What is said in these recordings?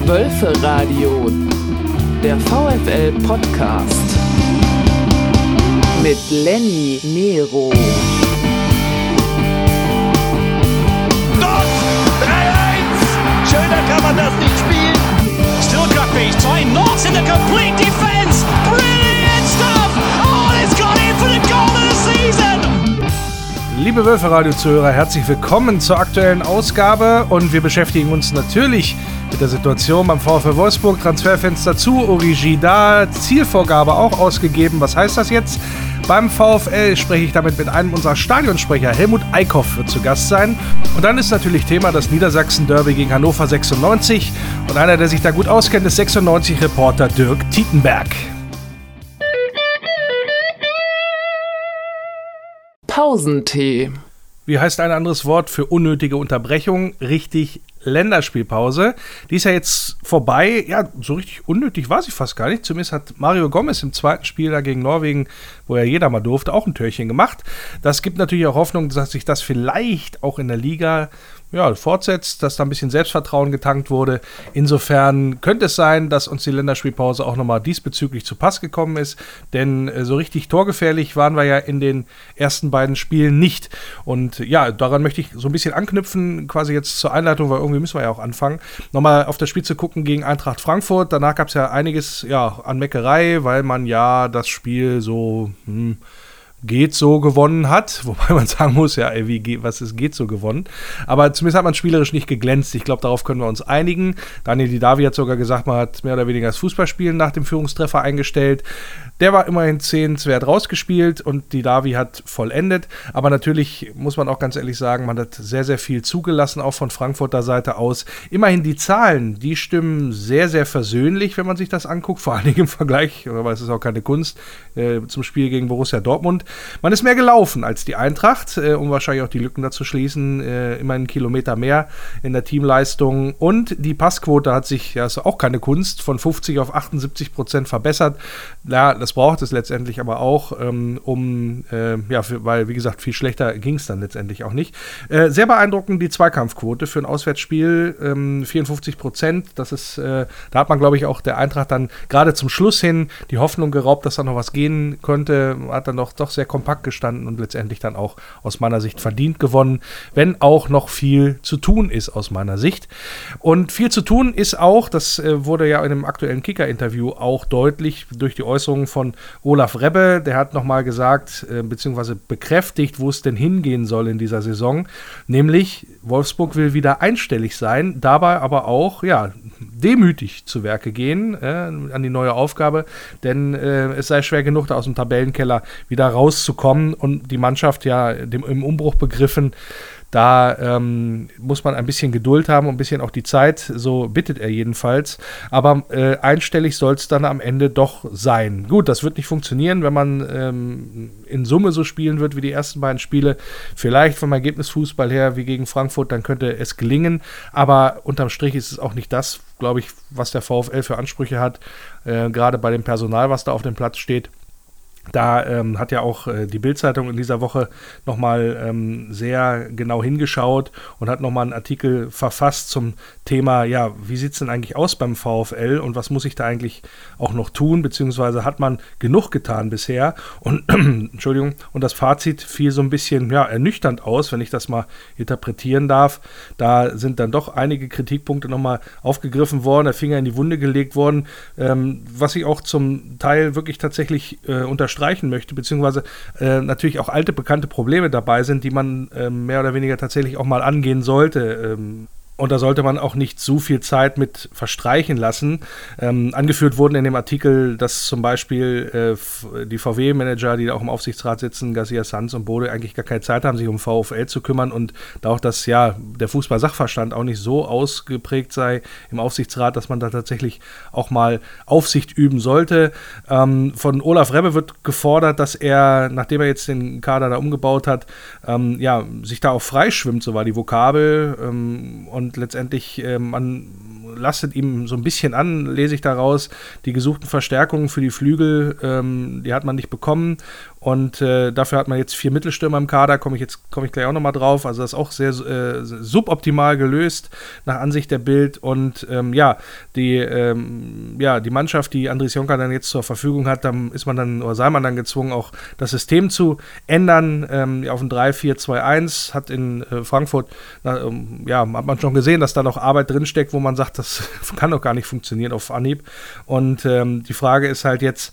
Wölferadio, der VfL-Podcast mit Lenny Nero. Dort! 3-1! Schöner kann man das nicht spielen. Stuttgart 2 Norths in the complete defense. Brilliant stuff! Oh, it's gone in for the goal of the season! Liebe Wölferadio-Zuhörer, herzlich willkommen zur aktuellen Ausgabe und wir beschäftigen uns natürlich mit der Situation beim VfL Wolfsburg. Transferfenster zu, Origi da, Zielvorgabe auch ausgegeben. Was heißt das jetzt? Beim VfL spreche ich damit mit einem unserer Stadionsprecher. Helmut Eickhoff wird zu Gast sein. Und dann ist natürlich Thema das Niedersachsen-Derby gegen Hannover 96. Und einer, der sich da gut auskennt, ist 96-Reporter Dirk Tietenberg. Pausentee. Wie heißt ein anderes Wort für unnötige Unterbrechung? Richtig, Länderspielpause. Die ist ja jetzt vorbei. Ja, so richtig unnötig war sie fast gar nicht. Zumindest hat Mario Gomez im zweiten Spiel da gegen Norwegen, wo ja jeder mal durfte, auch ein Törchen gemacht. Das gibt natürlich auch Hoffnung, dass sich das vielleicht auch in der Liga fortsetzt, dass da ein bisschen Selbstvertrauen getankt wurde. Insofern könnte es sein, dass uns die Länderspielpause auch nochmal diesbezüglich zu Pass gekommen ist, denn so richtig torgefährlich waren wir ja in den ersten beiden Spielen nicht. Und ja, daran möchte ich so ein bisschen anknüpfen, quasi jetzt zur Einleitung, weil irgendwie müssen wir ja auch anfangen, nochmal auf das Spiel zu gucken gegen Eintracht Frankfurt. Danach gab es ja einiges an Meckerei, weil man ja das Spiel so geht so gewonnen hat, wobei man sagen muss, geht so gewonnen, aber zumindest hat man spielerisch nicht geglänzt. Ich glaube, darauf können wir uns einigen. Daniel Didavi hat sogar gesagt, man hat mehr oder weniger das Fußballspielen nach dem Führungstreffer eingestellt. Der war immerhin sehenswert rausgespielt und Didavi hat vollendet, aber natürlich muss man auch ganz ehrlich sagen, man hat sehr, sehr viel zugelassen, auch von Frankfurter Seite aus. Immerhin die Zahlen, die stimmen sehr, sehr versöhnlich, wenn man sich das anguckt, vor allen Dingen im Vergleich, aber es ist auch keine Kunst, zum Spiel gegen Borussia Dortmund. Man ist mehr gelaufen als die Eintracht, um wahrscheinlich auch die Lücken dazu schließen, immerhin einen Kilometer mehr in der Teamleistung und die Passquote hat sich, ist auch keine Kunst, von 50 auf 78% verbessert. Ja, das braucht es letztendlich aber auch, weil, wie gesagt, viel schlechter ging es dann letztendlich auch nicht. Sehr beeindruckend die Zweikampfquote für ein Auswärtsspiel, 54%. Das ist, da hat man, glaube ich, auch der Eintracht dann gerade zum Schluss hin die Hoffnung geraubt, dass da noch was gehen könnte. Hat dann doch sehr kompakt gestanden und letztendlich dann auch aus meiner Sicht verdient gewonnen, wenn auch noch viel zu tun ist aus meiner Sicht. Und viel zu tun ist auch, das wurde ja in einem aktuellen Kicker-Interview auch deutlich durch die Äußerungen von Olaf Rebbe, der hat nochmal gesagt, beziehungsweise bekräftigt, wo es denn hingehen soll in dieser Saison, nämlich Wolfsburg will wieder einstellig sein, dabei aber auch, demütig zu Werke gehen an die neue Aufgabe, denn es sei schwer genug, da aus dem Tabellenkeller wieder rauszukommen und die Mannschaft im Umbruch begriffen. Da muss man ein bisschen Geduld haben und ein bisschen auch die Zeit, so bittet er jedenfalls. Aber einstellig soll es dann am Ende doch sein. Gut, das wird nicht funktionieren, wenn man in Summe so spielen wird wie die ersten beiden Spiele. Vielleicht vom Ergebnisfußball her wie gegen Frankfurt, dann könnte es gelingen. Aber unterm Strich ist es auch nicht das, glaube ich, was der VfL für Ansprüche hat. Gerade bei dem Personal, was da auf dem Platz steht. Da hat ja auch die Bild-Zeitung in dieser Woche nochmal sehr genau hingeschaut und hat nochmal einen Artikel verfasst zum Thema, wie sieht es denn eigentlich aus beim VfL und was muss ich da eigentlich auch noch tun, beziehungsweise hat man genug getan bisher und Entschuldigung, und das Fazit fiel so ein bisschen ernüchternd aus, wenn ich das mal interpretieren darf. Da sind dann doch einige Kritikpunkte nochmal aufgegriffen worden, der Finger in die Wunde gelegt worden, was ich auch zum Teil wirklich tatsächlich unterstreichen möchte, beziehungsweise natürlich auch alte, bekannte Probleme dabei sind, die man mehr oder weniger tatsächlich auch mal angehen sollte. Und da sollte man auch nicht so viel Zeit mit verstreichen lassen. Angeführt wurden in dem Artikel, dass zum Beispiel die VW-Manager, die da auch im Aufsichtsrat sitzen, Garcia Sanz und Bode, eigentlich gar keine Zeit haben, sich um VfL zu kümmern und da auch das, der Fußball-Sachverstand auch nicht so ausgeprägt sei im Aufsichtsrat, dass man da tatsächlich auch mal Aufsicht üben sollte. Von Olaf Rebbe wird gefordert, dass er, nachdem er jetzt den Kader da umgebaut hat, sich da auch freischwimmt, so war die Vokabel, und letztendlich man lastet ihm so ein bisschen an, lese ich daraus. Die gesuchten Verstärkungen für die Flügel, die hat man nicht bekommen. Und dafür hat man jetzt 4 Mittelstürmer im Kader, komme ich gleich auch nochmal drauf. Also das ist auch sehr suboptimal gelöst, nach Ansicht der Bild. Und die Mannschaft, die Andries Jonker dann jetzt zur Verfügung hat, dann sei man dann gezwungen, auch das System zu ändern auf ein 3-4-2-1. Hat in Frankfurt, hat man schon gesehen, dass da noch Arbeit drinsteckt, wo man sagt, das kann doch gar nicht funktionieren auf Anhieb. Und die Frage ist halt jetzt,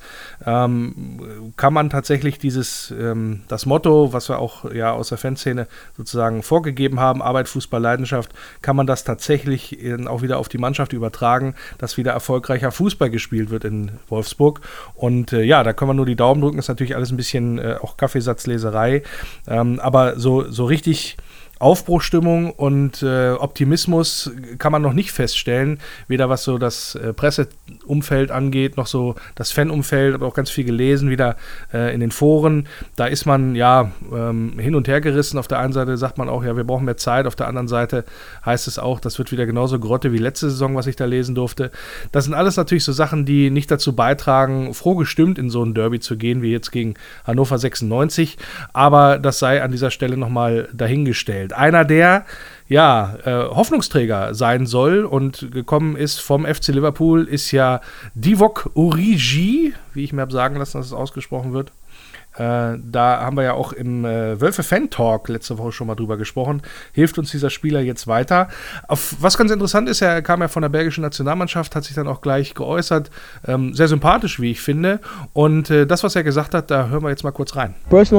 kann man tatsächlich das Motto, was wir auch aus der Fanszene sozusagen vorgegeben haben, Arbeit, Fußball, Leidenschaft, kann man das tatsächlich auch wieder auf die Mannschaft übertragen, dass wieder erfolgreicher Fußball gespielt wird in Wolfsburg. Und da können wir nur die Daumen drücken, ist natürlich alles ein bisschen auch Kaffeesatzleserei, aber so richtig Aufbruchstimmung und Optimismus kann man noch nicht feststellen, weder was so das Presseumfeld angeht, noch so das Fanumfeld, aber auch ganz viel gelesen, wieder in den Foren. Da ist man hin und her gerissen. Auf der einen Seite sagt man auch, wir brauchen mehr Zeit. Auf der anderen Seite heißt es auch, das wird wieder genauso Grotte wie letzte Saison, was ich da lesen durfte. Das sind alles natürlich so Sachen, die nicht dazu beitragen, froh gestimmt in so ein Derby zu gehen, wie jetzt gegen Hannover 96. Aber das sei an dieser Stelle nochmal dahingestellt. Einer, der Hoffnungsträger sein soll und gekommen ist vom FC Liverpool, ist ja Divock Origi, wie ich mir habe sagen lassen, dass es ausgesprochen wird. Da haben wir ja auch im Wölfe-Fan-Talk letzte Woche schon mal drüber gesprochen. Hilft uns dieser Spieler jetzt weiter? Was ganz interessant ist, er kam ja von der belgischen Nationalmannschaft, hat sich dann auch gleich geäußert. Sehr sympathisch, wie ich finde. Und das, was er gesagt hat, da hören wir jetzt mal kurz rein.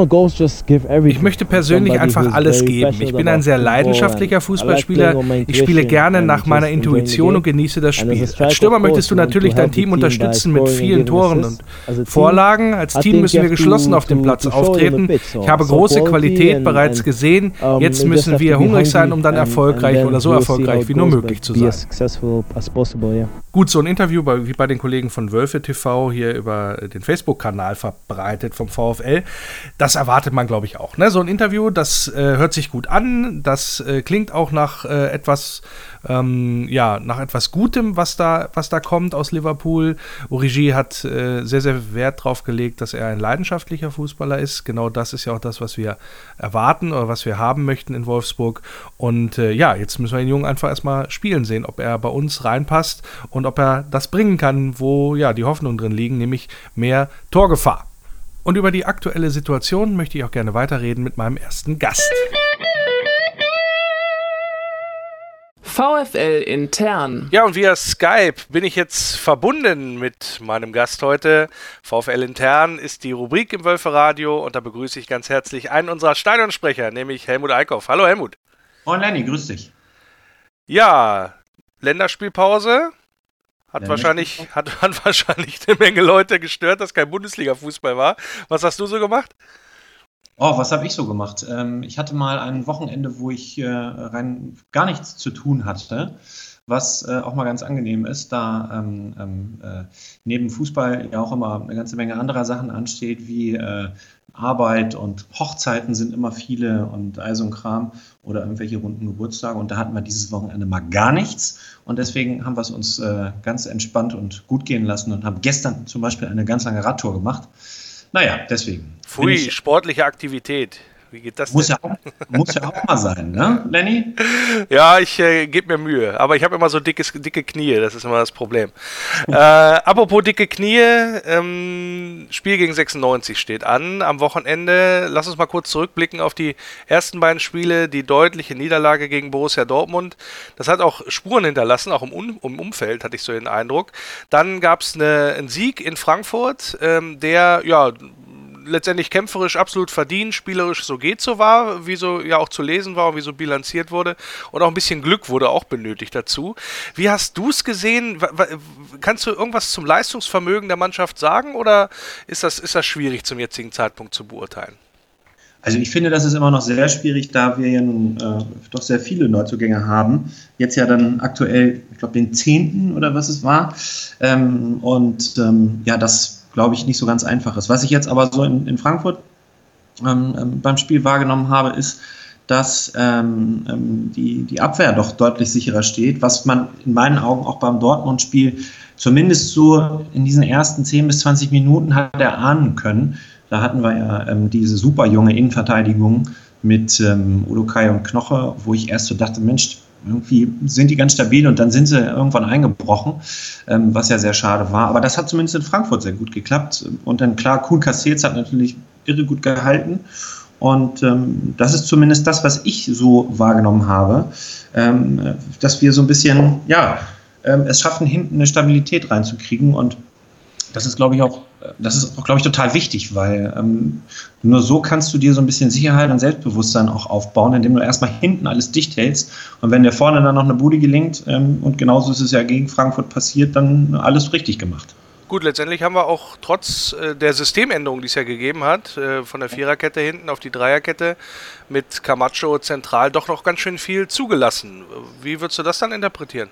Ich möchte persönlich einfach alles geben. Ich bin ein sehr leidenschaftlicher Fußballspieler. Ich spiele gerne nach meiner Intuition und genieße das Spiel. Als Stürmer möchtest du natürlich dein Team unterstützen mit vielen Toren und Vorlagen. Als Team müssen wir geschlossen auf dem Platz auftreten. Ich habe große Qualität bereits gesehen. Jetzt müssen wir hungrig sein, um dann erfolgreich oder so erfolgreich wie nur möglich zu sein. Gut, so ein Interview wie bei den Kollegen von Wölfe TV hier über den Facebook-Kanal verbreitet vom VfL. Das erwartet man, glaube ich, auch. Ne? So ein Interview, das hört sich gut an. Das klingt auch nach etwas Gutem, was da kommt aus Liverpool. Origi hat sehr, sehr Wert drauf gelegt, dass er ein leidenschaftlicher Fußballer ist. Genau das ist ja auch das, was wir erwarten oder was wir haben möchten in Wolfsburg. Und jetzt müssen wir den Jungen einfach erstmal spielen sehen, ob er bei uns reinpasst und ob er das bringen kann, wo die Hoffnungen drin liegen, nämlich mehr Torgefahr. Und über die aktuelle Situation möchte ich auch gerne weiterreden mit meinem ersten Gast. VfL intern. Ja, und via Skype bin ich jetzt verbunden mit meinem Gast heute. VfL intern ist die Rubrik im Wölfe-Radio und da begrüße ich ganz herzlich einen unserer Stadionsprecher, nämlich Helmut Eickhoff. Hallo Helmut. Moin Lenny, grüß dich. Ja, Länderspielpause. Hat wahrscheinlich eine Menge Leute gestört, dass kein Bundesliga-Fußball war. Was hast du so gemacht? Was habe ich so gemacht? Ich hatte mal ein Wochenende, wo ich rein gar nichts zu tun hatte, was auch mal ganz angenehm ist, da neben Fußball ja auch immer eine ganze Menge anderer Sachen ansteht, wie Arbeit und Hochzeiten sind immer viele und all so ein Kram oder irgendwelche runden Geburtstage und da hatten wir dieses Wochenende mal gar nichts und deswegen haben wir es uns ganz entspannt und gut gehen lassen und haben gestern zum Beispiel eine ganz lange Radtour gemacht. Naja, deswegen. Pfui, sportliche Aktivität. Wie geht das denn? Muss ja auch mal sein, ne, Lenny? Ja, ich gebe mir Mühe. Aber ich habe immer so dicke Knie. Das ist immer das Problem. Apropos dicke Knie. Spiel gegen 96 steht an am Wochenende. Lass uns mal kurz zurückblicken auf die ersten beiden Spiele. Die deutliche Niederlage gegen Borussia Dortmund. Das hat auch Spuren hinterlassen, auch im Umfeld, hatte ich so den Eindruck. Dann gab es einen Sieg in Frankfurt, der, letztendlich kämpferisch absolut verdient, spielerisch so geht so war, wie so ja auch zu lesen war und wie so bilanziert wurde und auch ein bisschen Glück wurde auch benötigt dazu. Wie hast du es gesehen? Kannst du irgendwas zum Leistungsvermögen der Mannschaft sagen oder ist das schwierig zum jetzigen Zeitpunkt zu beurteilen? Also ich finde, das ist immer noch sehr schwierig, da wir ja nun doch sehr viele Neuzugänge haben. Jetzt ja dann aktuell, ich glaube, den 10. oder was es war. Das glaube ich, nicht so ganz einfach ist. Was ich jetzt aber so in Frankfurt beim Spiel wahrgenommen habe, ist, dass die Abwehr doch deutlich sicherer steht, was man in meinen Augen auch beim Dortmund-Spiel zumindest so in diesen ersten 10 bis 20 Minuten hat erahnen können. Da hatten wir ja diese super junge Innenverteidigung mit Udokai und Knoche, wo ich erst so dachte, Mensch, irgendwie sind die ganz stabil und dann sind sie irgendwann eingebrochen, was ja sehr schade war. Aber das hat zumindest in Frankfurt sehr gut geklappt. Und dann klar, Kuhn Castells hat natürlich irre gut gehalten. Und das ist zumindest das, was ich so wahrgenommen habe, dass wir so ein bisschen, es schaffen, hinten eine Stabilität reinzukriegen. Und das ist, glaube ich, auch total wichtig, weil nur so kannst du dir so ein bisschen Sicherheit und Selbstbewusstsein auch aufbauen, indem du erstmal hinten alles dicht hältst. Und wenn der vorne dann noch eine Bude gelingt, und genauso ist es ja gegen Frankfurt passiert, dann alles richtig gemacht. Gut, letztendlich haben wir auch trotz der Systemänderung, die es ja gegeben hat, von der Viererkette hinten auf die Dreierkette mit Camacho zentral doch noch ganz schön viel zugelassen. Wie würdest du das dann interpretieren?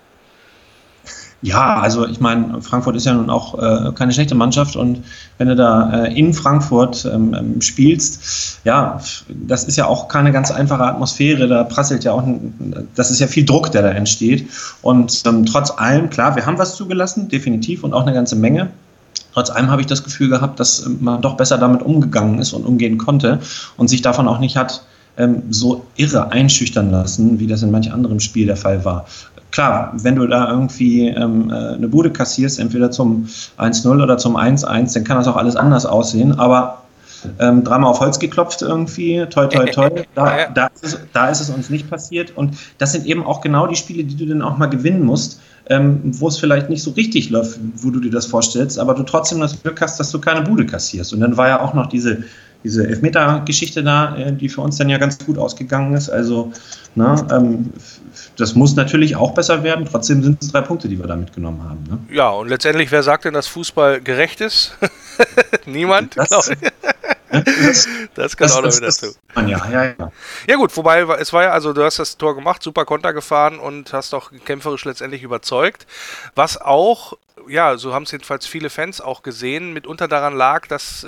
Ja, also ich meine, Frankfurt ist ja nun auch keine schlechte Mannschaft und wenn du da in Frankfurt spielst, ja, das ist ja auch keine ganz einfache Atmosphäre, da prasselt ja auch, das ist ja viel Druck, der da entsteht und trotz allem, klar, wir haben was zugelassen, definitiv und auch eine ganze Menge. Trotz allem habe ich das Gefühl gehabt, dass man doch besser damit umgegangen ist und umgehen konnte und sich davon auch nicht hat so irre einschüchtern lassen, wie das in manch anderem Spiel der Fall war. Klar, wenn du da irgendwie eine Bude kassierst, entweder zum 1-0 oder zum 1-1, dann kann das auch alles anders aussehen, aber dreimal auf Holz geklopft irgendwie, toi, toi, toi, da ist es uns nicht passiert und das sind eben auch genau die Spiele, die du dann auch mal gewinnen musst, wo es vielleicht nicht so richtig läuft, wo du dir das vorstellst, aber du trotzdem das Glück hast, dass du keine Bude kassierst und dann war ja auch noch diese Elfmeter-Geschichte da, die für uns dann ja ganz gut ausgegangen ist. Also, das muss natürlich auch besser werden. Trotzdem sind es 3 Punkte, die wir da mitgenommen haben. Ne? Ja, und letztendlich, wer sagt denn, dass Fußball gerecht ist? Niemand, glaube ich. Das kann auch noch wieder dazu. Ja gut, wobei es war ja, also du hast das Tor gemacht, super Konter gefahren und hast auch kämpferisch letztendlich überzeugt. Was auch, ja, so haben es jedenfalls viele Fans auch gesehen, mitunter daran lag, dass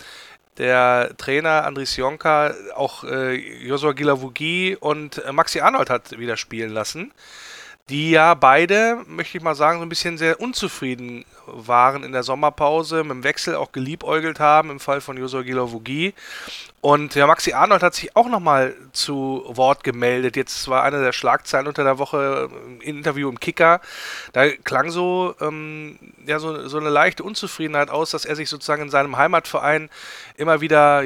der Trainer Andris Jonker auch Joshua Guilavogui und Maxi Arnold hat wieder spielen lassen, die ja beide, möchte ich mal sagen, so ein bisschen sehr unzufrieden waren in der Sommerpause, mit dem Wechsel auch geliebäugelt haben, im Fall von Joshua Guilavogui. Und ja, Maxi Arnold hat sich auch nochmal zu Wort gemeldet. Jetzt war eine der Schlagzeilen unter der Woche im Interview im Kicker. Da klang so eine leichte Unzufriedenheit aus, dass er sich sozusagen in seinem Heimatverein immer wieder,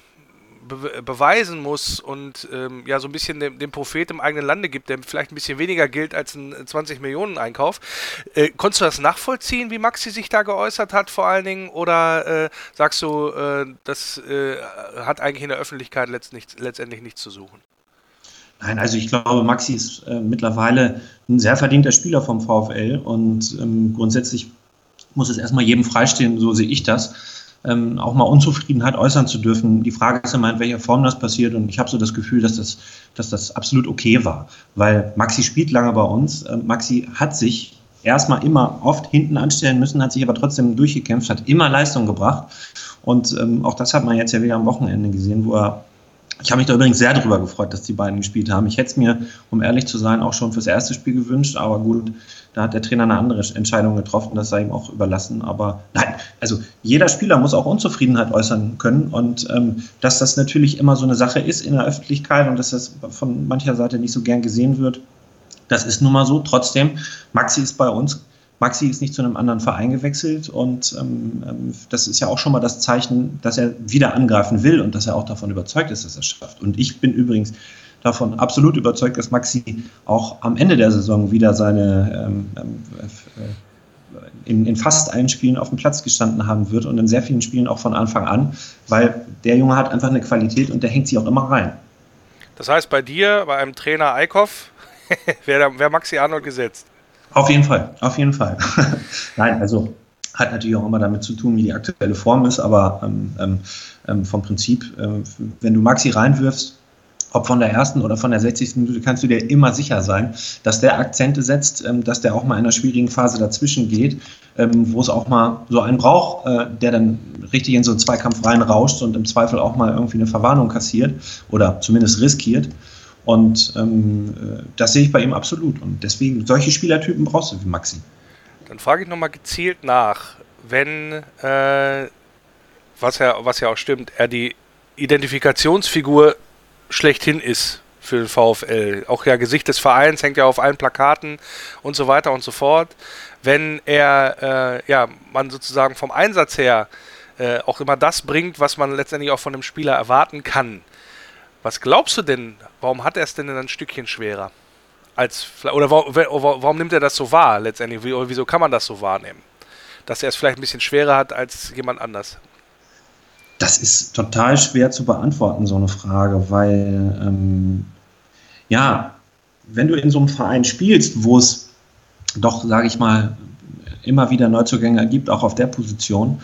beweisen muss und so ein bisschen dem Prophet im eigenen Lande gibt, der vielleicht ein bisschen weniger gilt als ein 20-Millionen-Einkauf. Konntest du das nachvollziehen, wie Maxi sich da geäußert hat vor allen Dingen, oder sagst du, das hat eigentlich in der Öffentlichkeit letztendlich nichts zu suchen? Nein, also ich glaube, Maxi ist mittlerweile ein sehr verdienter Spieler vom VfL und grundsätzlich muss es erstmal jedem freistehen, so sehe ich das. Auch mal Unzufriedenheit äußern zu dürfen. Die Frage ist immer, in welcher Form das passiert und ich habe so das Gefühl, dass das absolut okay war, weil Maxi spielt lange bei uns. Maxi hat sich erstmal immer oft hinten anstellen müssen, hat sich aber trotzdem durchgekämpft, hat immer Leistung gebracht und auch das hat man jetzt ja wieder am Wochenende gesehen, ich habe mich da übrigens sehr darüber gefreut, dass die beiden gespielt haben. Ich hätte es mir, um ehrlich zu sein, auch schon fürs erste Spiel gewünscht, aber gut, da hat der Trainer eine andere Entscheidung getroffen, das sei ihm auch überlassen. Aber nein, also jeder Spieler muss auch Unzufriedenheit äußern können und dass das natürlich immer so eine Sache ist in der Öffentlichkeit und dass das von mancher Seite nicht so gern gesehen wird, das ist nun mal so. Trotzdem, Maxi ist bei uns. Maxi ist nicht zu einem anderen Verein gewechselt und das ist ja auch schon mal das Zeichen, dass er wieder angreifen will und dass er auch davon überzeugt ist, dass er es schafft. Und ich bin übrigens davon absolut überzeugt, dass Maxi auch am Ende der Saison wieder seine in fast allen Spielen auf dem Platz gestanden haben wird und in sehr vielen Spielen auch von Anfang an, weil der Junge hat einfach eine Qualität und der hängt sie auch immer rein. Das heißt, bei dir, bei einem Trainer Eickhoff, wäre Maxi Arnold gesetzt? Auf jeden Fall. Nein, also hat natürlich auch immer damit zu tun, wie die aktuelle Form ist, aber vom Prinzip, wenn du Maxi reinwirfst ob von der ersten oder von der 60. Minute, kannst du dir immer sicher sein, dass der Akzente setzt, dass der auch mal in einer schwierigen Phase dazwischen geht, wo es auch mal so einen braucht, der dann richtig in so einen Zweikampf reinrauscht und im Zweifel auch mal irgendwie eine Verwarnung kassiert oder zumindest riskiert. Und das sehe ich bei ihm absolut. Und deswegen, solche Spielertypen brauchst du wie Maxi. Dann frage ich nochmal gezielt nach, wenn, was ja auch stimmt, er die Identifikationsfigur schlechthin ist für den VfL. Auch ja Gesicht des Vereins, hängt ja auf allen Plakaten und so weiter und so fort. Wenn er, man sozusagen vom Einsatz her auch immer das bringt, was man letztendlich auch von einem Spieler erwarten kann. Was glaubst du denn, warum hat er es denn ein Stückchen schwerer? Warum nimmt er das so wahr letztendlich? Wieso kann man das so wahrnehmen? Dass er es vielleicht ein bisschen schwerer hat als jemand anders? Das ist total schwer zu beantworten, so eine Frage, weil, wenn du in so einem Verein spielst, wo es doch, sage ich mal, immer wieder Neuzugänge gibt, auch auf der Position,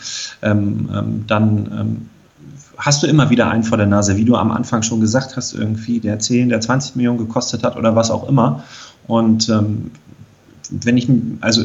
dann hast du immer wieder einen vor der Nase, wie du am Anfang schon gesagt hast, irgendwie, der 10, der 20 Millionen gekostet hat oder was auch immer. Und wenn ich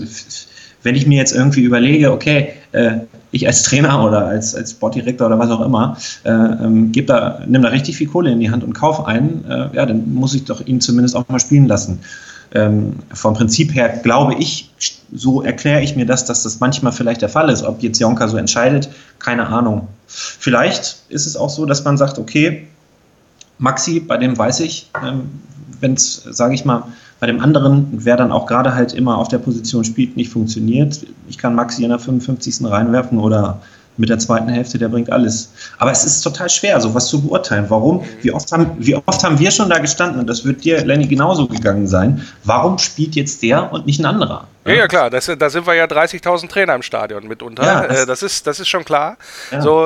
mir jetzt irgendwie überlege, okay, ich als Trainer oder als Sportdirektor oder was auch immer, nimm da richtig viel Kohle in die Hand und kauf einen, dann muss ich doch ihn zumindest auch mal spielen lassen. Vom Prinzip her glaube ich, so erkläre ich mir das, dass das manchmal vielleicht der Fall ist. Ob jetzt Jonker so entscheidet, keine Ahnung. Vielleicht ist es auch so, dass man sagt, okay, Maxi, bei dem weiß ich, wenn es, sage ich mal, bei dem anderen, wer dann auch gerade halt immer auf der Position spielt, nicht funktioniert. Ich kann Maxi in der 55. reinwerfen oder mit der zweiten Hälfte, der bringt alles. Aber es ist total schwer, sowas zu beurteilen. Warum? Wie oft haben wir schon da gestanden, und das wird dir, Lenny, genauso gegangen sein, warum spielt jetzt der und nicht ein anderer? Ja, klar, da sind wir ja 30.000 Trainer im Stadion mitunter. Ja, das ist schon klar. Ja. So,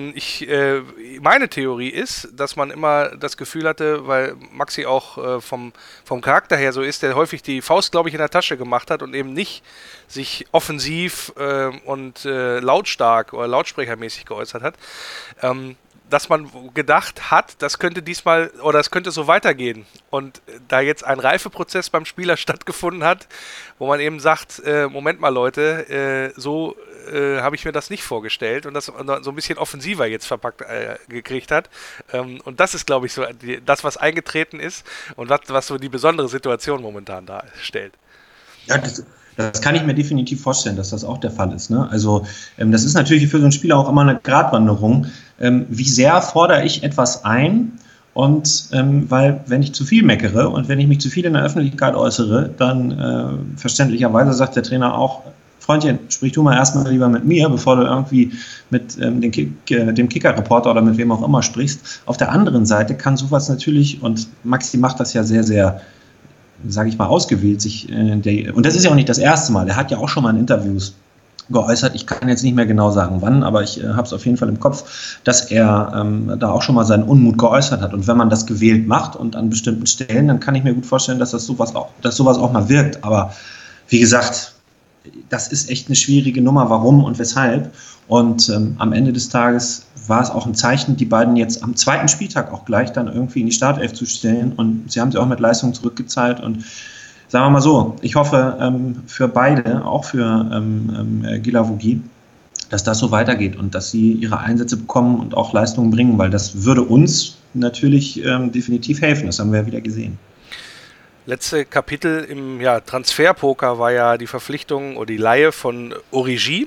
meine Theorie ist, dass man immer das Gefühl hatte, weil Maxi auch vom Charakter her so ist, der häufig die Faust, glaube ich, in der Tasche gemacht hat und eben nicht sich offensiv und lautstark oder lautsprechermäßig geäußert hat, dass man gedacht hat, das könnte diesmal oder es könnte so weitergehen. Und da jetzt ein Reifeprozess beim Spieler stattgefunden hat, wo man eben sagt, Moment mal Leute, so habe ich mir das nicht vorgestellt und das so ein bisschen offensiver jetzt verpackt gekriegt hat. Und das ist, glaube ich, so das, was eingetreten ist und was so die besondere Situation momentan darstellt. Ja, das kann ich mir definitiv vorstellen, dass das auch der Fall ist. Ne? Also das ist natürlich für so einen Spieler auch immer eine Gratwanderung. Wie sehr fordere ich etwas ein? Und weil wenn ich zu viel meckere und wenn ich mich zu viel in der Öffentlichkeit äußere, dann verständlicherweise sagt der Trainer auch, Freundchen, sprich du mal erstmal lieber mit mir, bevor du irgendwie mit dem Kicker-Reporter oder mit wem auch immer sprichst. Auf der anderen Seite kann sowas natürlich, und Maxi macht das ja sehr, sehr, sage ich mal, ausgewählt, und das ist ja auch nicht das erste Mal, er hat ja auch schon mal in Interviews geäußert, ich kann jetzt nicht mehr genau sagen wann, aber ich habe es auf jeden Fall im Kopf, dass er da auch schon mal seinen Unmut geäußert hat, und wenn man das gewählt macht und an bestimmten Stellen, dann kann ich mir gut vorstellen, dass sowas auch mal wirkt, aber wie gesagt, das ist echt eine schwierige Nummer, warum und weshalb, und am Ende des Tages war es auch ein Zeichen, die beiden jetzt am zweiten Spieltag auch gleich dann irgendwie in die Startelf zu stellen, und sie haben sie auch mit Leistung zurückgezahlt, und sagen wir mal so, ich hoffe für beide, auch für Guilavogui, dass das so weitergeht und dass sie ihre Einsätze bekommen und auch Leistungen bringen, weil das würde uns natürlich definitiv helfen, das haben wir ja wieder gesehen. Letzte Kapitel im Transferpoker war ja die Verpflichtung oder die Leihe von Origi.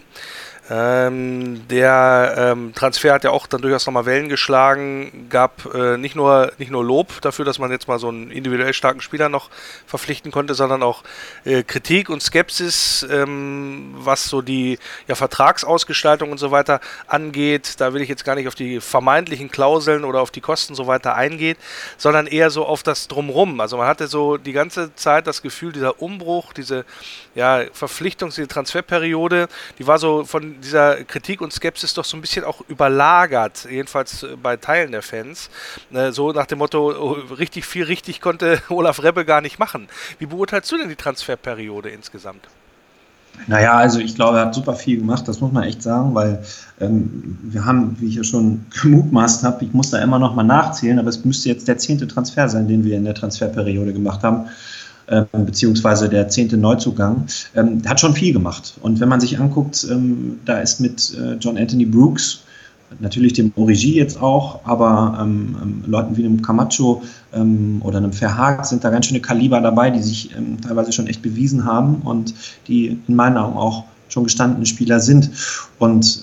Der Transfer hat ja auch dann durchaus nochmal Wellen geschlagen, gab nicht nur Lob dafür, dass man jetzt mal so einen individuell starken Spieler noch verpflichten konnte, sondern auch Kritik und Skepsis, was so die Vertragsausgestaltung und so weiter angeht. Da will ich jetzt gar nicht auf die vermeintlichen Klauseln oder auf die Kosten und so weiter eingehen, sondern eher so auf das Drumrum. Also man hatte so die ganze Zeit das Gefühl, dieser Umbruch, diese diese Transferperiode, die war so von dieser Kritik und Skepsis doch so ein bisschen auch überlagert, jedenfalls bei Teilen der Fans. So nach dem Motto, richtig viel richtig konnte Olaf Rebbe gar nicht machen. Wie beurteilst du denn die Transferperiode insgesamt? Naja, also ich glaube, er hat super viel gemacht, das muss man echt sagen, weil wir haben, wie ich ja schon gemutmaßt habe, ich muss da immer noch mal nachzählen, aber es müsste jetzt der 10. Transfer sein, den wir in der Transferperiode gemacht haben, beziehungsweise der 10. Neuzugang. Der hat schon viel gemacht. Und wenn man sich anguckt, da ist mit John Anthony Brooks, natürlich dem Origi jetzt auch, aber Leuten wie einem Camacho oder einem Verhaag sind da ganz schöne Kaliber dabei, die sich teilweise schon echt bewiesen haben und die in meinen Augen auch schon gestandene Spieler sind. Und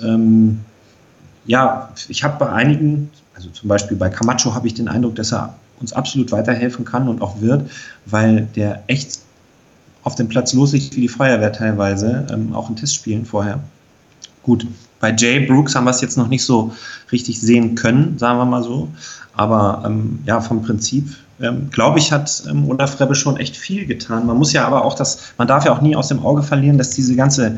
ich habe bei einigen, also zum Beispiel bei Camacho, habe ich den Eindruck, dass er uns absolut weiterhelfen kann und auch wird, weil der echt auf dem Platz loslegt wie die Feuerwehr teilweise, auch in Testspielen vorher. Gut, bei Jay Brooks haben wir es jetzt noch nicht so richtig sehen können, sagen wir mal so. Aber vom Prinzip, glaube ich, hat Olaf Rebbe schon echt viel getan. Man muss ja aber auch man darf ja auch nie aus dem Auge verlieren, dass diese ganze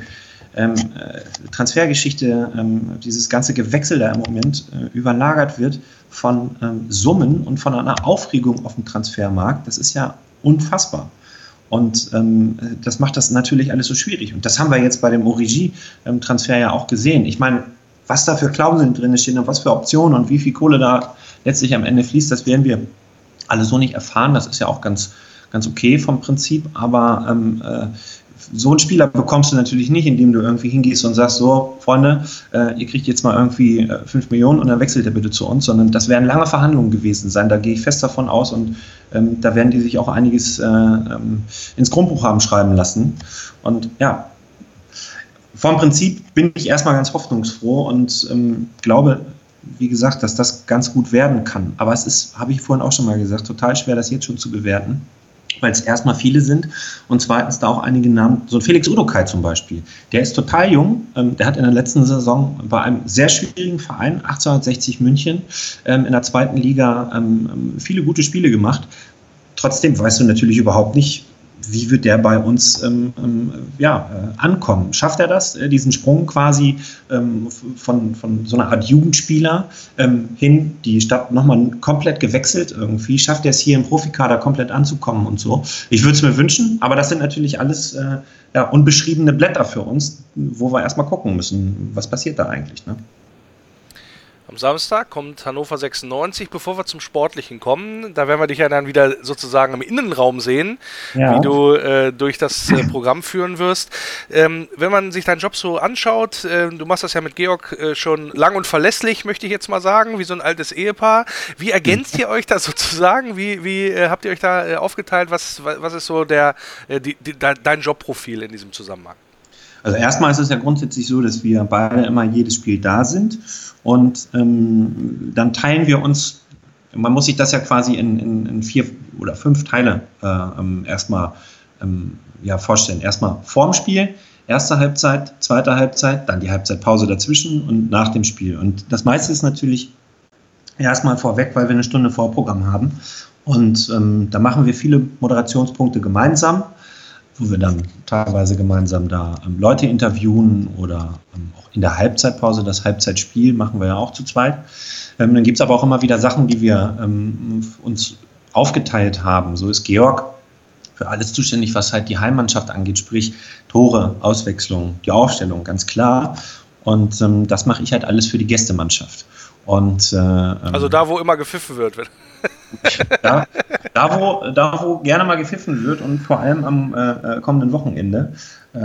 Transfergeschichte, dieses ganze Gewechsel da im Moment überlagert wird von Summen und von einer Aufregung auf dem Transfermarkt. Das ist ja unfassbar. Und das macht das natürlich alles so schwierig. Und das haben wir jetzt bei dem Origi-Transfer ja auch gesehen. Ich meine, was da für Klauseln drin stehen und was für Optionen und wie viel Kohle da letztlich am Ende fließt, das werden wir alle so nicht erfahren. Das ist ja auch ganz, ganz okay vom Prinzip. Aber so einen Spieler bekommst du natürlich nicht, indem du irgendwie hingehst und sagst, so, Freunde, ihr kriegt jetzt mal irgendwie 5 Millionen und dann wechselt er bitte zu uns, sondern das werden lange Verhandlungen gewesen sein, da gehe ich fest davon aus und da werden die sich auch einiges ins Grundbuch haben schreiben lassen. Und ja, vom Prinzip bin ich erstmal ganz hoffnungsfroh und glaube, wie gesagt, dass das ganz gut werden kann. Aber es ist, habe ich vorhin auch schon mal gesagt, total schwer, das jetzt schon zu bewerten, weil es erstmal viele sind und zweitens da auch einige Namen, so ein Felix Udokai zum Beispiel, der ist total jung, der hat in der letzten Saison bei einem sehr schwierigen Verein, 1860 München, in der 2. Liga viele gute Spiele gemacht. Trotzdem weißt du natürlich überhaupt nicht, wie wird der bei uns ankommen? Schafft er das, diesen Sprung quasi von so einer Art Jugendspieler hin, die Stadt nochmal komplett gewechselt irgendwie? Schafft er es hier im Profikader komplett anzukommen und so? Ich würde es mir wünschen, aber das sind natürlich alles unbeschriebene Blätter für uns, wo wir erstmal gucken müssen, was passiert da eigentlich, ne? Am Samstag kommt Hannover 96. Bevor wir zum Sportlichen kommen, da werden wir dich ja dann wieder sozusagen im Innenraum sehen, wie du durch das Programm führen wirst. Wenn man sich deinen Job so anschaut, du machst das ja mit Georg schon lang und verlässlich, möchte ich jetzt mal sagen, wie so ein altes Ehepaar. Wie ergänzt ihr euch da sozusagen? Wie habt ihr euch da aufgeteilt? Was ist so dein Jobprofil in diesem Zusammenhang? Also erstmal ist es ja grundsätzlich so, dass wir beide immer jedes Spiel da sind und dann teilen wir uns, man muss sich das ja quasi in 4 oder 5 Teile erstmal vorstellen. Erstmal vorm Spiel, erste Halbzeit, zweite Halbzeit, dann die Halbzeitpause dazwischen und nach dem Spiel. Und das meiste ist natürlich erstmal vorweg, weil wir eine Stunde Vorprogramm haben und da machen wir viele Moderationspunkte gemeinsam, wo wir dann teilweise gemeinsam da Leute interviewen oder auch in der Halbzeitpause, das Halbzeitspiel machen wir ja auch zu zweit. Dann gibt es aber auch immer wieder Sachen, die wir uns aufgeteilt haben. So ist Georg für alles zuständig, was halt die Heimmannschaft angeht, sprich Tore, Auswechslung, die Aufstellung, ganz klar. Und das mache ich halt alles für die Gästemannschaft. Und, also da, wo immer gepfiffen wird. Da, wo gerne mal gepfiffen wird und vor allem am kommenden Wochenende.